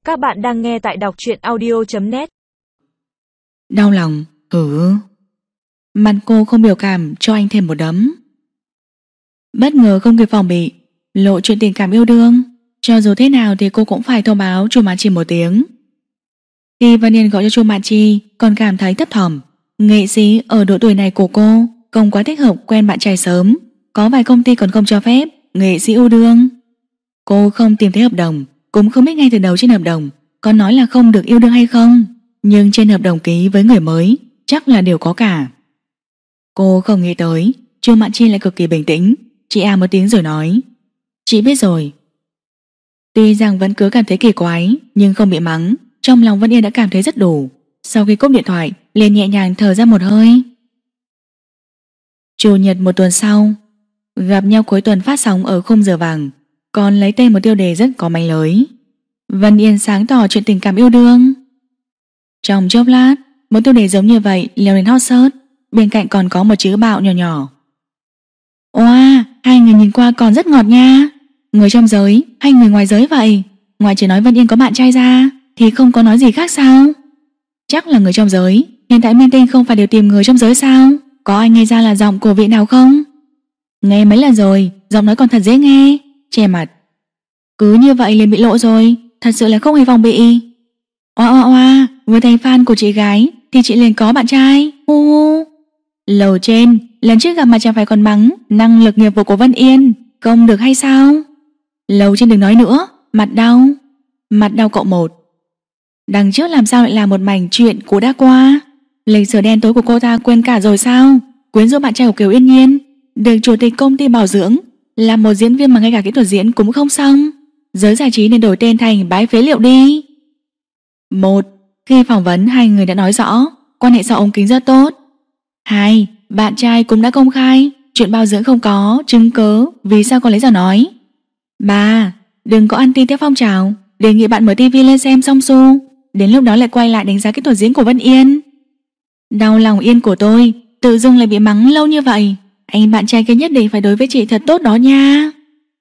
Các bạn đang nghe tại đọc truyện audio.net. Đau lòng, mặt cô không biểu cảm cho anh thêm một đấm. Bất ngờ không kịp phòng bị, lộ chuyện tình cảm yêu đương. Cho dù thế nào thì cô cũng phải thông báo Chu Mạn Chi một tiếng. Khi Vân Yên gọi cho Chu Mạn Chi, còn cảm thấy thấp thỏm. Nghệ sĩ ở độ tuổi này của cô không quá thích hợp quen bạn trai sớm. Có vài công ty còn không cho phép nghệ sĩ yêu đương. Cô không tìm thấy hợp đồng, cũng không biết ngay từ đầu trên hợp đồng có nói là không được yêu đương hay không. Nhưng trên hợp đồng ký với người mới chắc là đều có cả. Cô không nghĩ tới Chu Mạn Chi lại cực kỳ bình tĩnh. Chị một tiếng rồi nói: "Chị biết rồi." Tuy rằng vẫn cứ cảm thấy kỳ quái, nhưng không bị mắng. Trong lòng Vân Yên đã cảm thấy rất đủ. Sau khi cúp điện thoại, liền nhẹ nhàng thở ra một hơi. Chủ nhật một tuần sau, gặp nhau cuối tuần phát sóng ở khung giờ vàng, còn lấy tên một tiêu đề rất có mánh lới: Vân Yên sáng tỏ chuyện tình cảm yêu đương. Trong chốc lát, một tiêu đề giống như vậy leo lên hot search. Bên cạnh còn có một chữ bạo nhỏ nhỏ: "Oa, hai người nhìn qua còn rất ngọt nha. Người trong giới hay người ngoài giới vậy? Ngoài chỉ nói Vân Yên có bạn trai ra thì không có nói gì khác sao?" Chắc là người trong giới. Hiện tại minh tinh không phải đều tìm người trong giới sao? Có ai nghe ra là giọng của vị nào không? Nghe mấy lần rồi, giọng nói còn thật dễ nghe. Che mặt. Cứ như vậy liền bị lộ rồi. Thật sự là không hề phòng bị. Oa, vừa thành fan của chị gái thì chị liền có bạn trai. Lầu trên, lần trước gặp mà chẳng phải còn mắng năng lực nghiệp vụ của Vân Yên không được hay sao? Lầu trên đừng nói nữa, mặt đau. Mặt đau cộng một. Đằng trước làm sao lại là một mảnh chuyện cũ đã qua? Lịch sử đen tối của cô ta quên cả rồi sao? Quyến rũ bạn trai của Kiều Yên Nhiên, được chủ tịch công ty bảo dưỡng, làm một diễn viên mà ngay cả kỹ thuật diễn cũng không xong. Giới giải trí nên đổi tên thành bãi phế liệu đi. Một, khi phỏng vấn hai người đã nói rõ quan hệ sau ống kính rất tốt. Hai, bạn trai cũng đã công khai chuyện bảo dưỡng không có chứng cớ, vì sao còn lấy ra nói. Ba, đừng có anti theo phong trào, đề nghị bạn mở tivi lên xem Song Su, đến lúc đó lại quay lại đánh giá kỹ thuật diễn của Vân Yên. Đau lòng Yên của tôi, tự dưng lại bị mắng lâu như vậy. Anh bạn trai kia nhất định phải đối với chị thật tốt đó nha.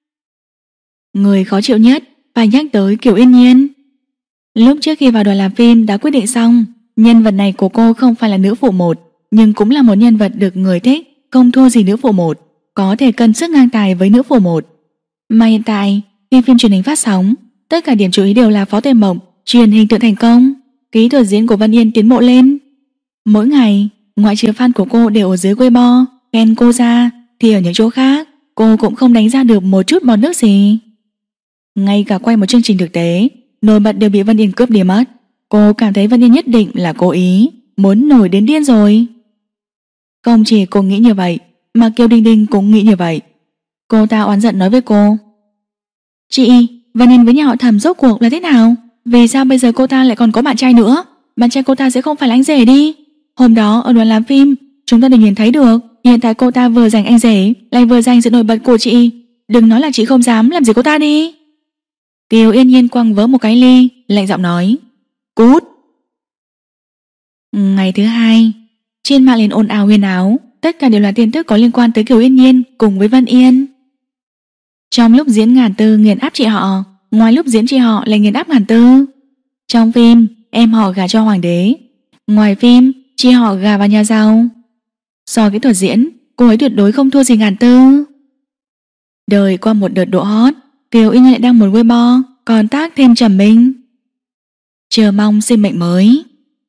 Người khó chịu nhất phải nhắc tới Kiều Yên Nhiên. Lúc trước khi vào đoàn làm phim đã quyết định xong, nhân vật này của cô không phải là nữ phụ một, nhưng cũng là một nhân vật được người thích, không thua gì nữ phụ một, có thể cân sức ngang tài với nữ phụ một. Mà hiện tại, khi phim truyền hình phát sóng, tất cả điểm chú ý đều là Phó Tuệ Mộng truyền hình tự thành công, kỹ thuật diễn của Vân Yên tiến bộ lên. Mỗi ngày, ngoại trừ fan của cô đều ở dưới Weibo khen cô ra, thì ở những chỗ khác cô cũng không đánh ra được một chút bọt nước gì. Ngay cả quay một chương trình thực tế, nổi bật đều bị Vân Yên cướp đi mất. Cô cảm thấy Vân Yên nhất định là cố ý, muốn nổi đến điên rồi. Không chỉ cô nghĩ như vậy, mà Kiều Đinh Đinh cũng nghĩ như vậy. Cô ta oán giận nói với cô: "Chị, Vân Yên với nhà họ Thẩm rốt cuộc là thế nào? Vì sao bây giờ cô ta lại còn có bạn trai nữa? Bạn trai cô ta sẽ không phải là anh rể đi? Hôm đó ở đoàn làm phim chúng ta đều nhìn thấy được. Hiện tại cô ta vừa giành anh rể, lại vừa giành sự nổi bật của chị. Đừng nói là chị không dám làm gì cô ta đi." Kiều Yên Nhiên quăng vỡ một cái ly, lạnh giọng nói: "Cút." Ngày thứ hai, trên mạng liền ồn ào huyên áo, tất cả đều là tin tức có liên quan tới Kiều Yên Nhiên cùng với Vân Yên. Trong lúc diễn Ngàn Tư nghiền áp chị họ, ngoài lúc diễn chị họ lại nghiền áp Ngàn Tư. Trong phim, em họ gả cho hoàng đế, ngoài phim, chị họ gả vào nhà giàu. So kỹ thuật diễn, cô ấy tuyệt đối không thua gì Ngàn Tư. Đời qua một đợt độ hot, Kiều Yên Nhiên lại đăng một Weibo còn tag thêm Trầm Minh: "Chờ mong sinh mệnh mới."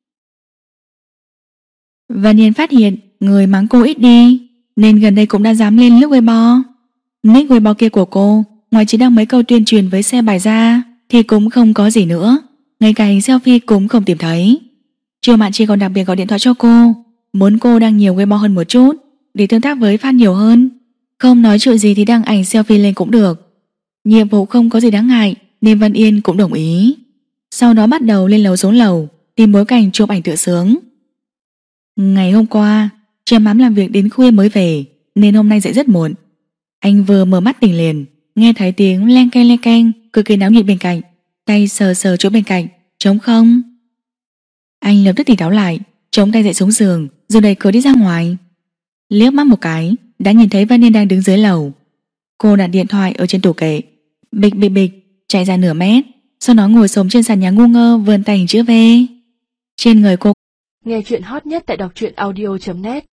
Vân Yên phát hiện người mắng cô ít đi, nên gần đây cũng đã dám lên lướt Weibo. Nick Weibo kia của cô, ngoài chỉ đăng mấy câu tuyên truyền với xe bài ra thì cũng không có gì nữa, ngay cả hình selfie cũng không tìm thấy. Chu Mạn Chi còn đặc biệt gọi điện thoại cho cô, muốn cô đăng nhiều Weibo hơn một chút để tương tác với fan nhiều hơn. Không nói chuyện gì thì đăng ảnh selfie lên cũng được. Nhiệm vụ không có gì đáng ngại nên Vân Yên cũng đồng ý. Sau đó bắt đầu lên lầu xuống lầu tìm bối cảnh chụp ảnh tự sướng. Ngày hôm qua Trầm Ám làm việc đến khuya mới về, nên hôm nay dậy rất muộn. Anh vừa mở mắt tỉnh liền nghe thấy tiếng len keng cực kỳ náo nhiệt bên cạnh. Tay sờ sờ chỗ bên cạnh trống không. Anh lập tức tỉnh táo lại, chống tay dậy xuống giường rồi đẩy cửa đi ra ngoài. Liếc mắt một cái đã nhìn thấy Vân Yên đang đứng dưới lầu. Cô đặt điện thoại ở trên tủ kệ, bịch bịch bịch chạy ra nửa mét, Sau đó ngồi xổm trên sàn nhà ngu ngơ vươn tay hình chữ V. Trên người cô Nghe chuyện hot nhất tại đọc truyện audio.net.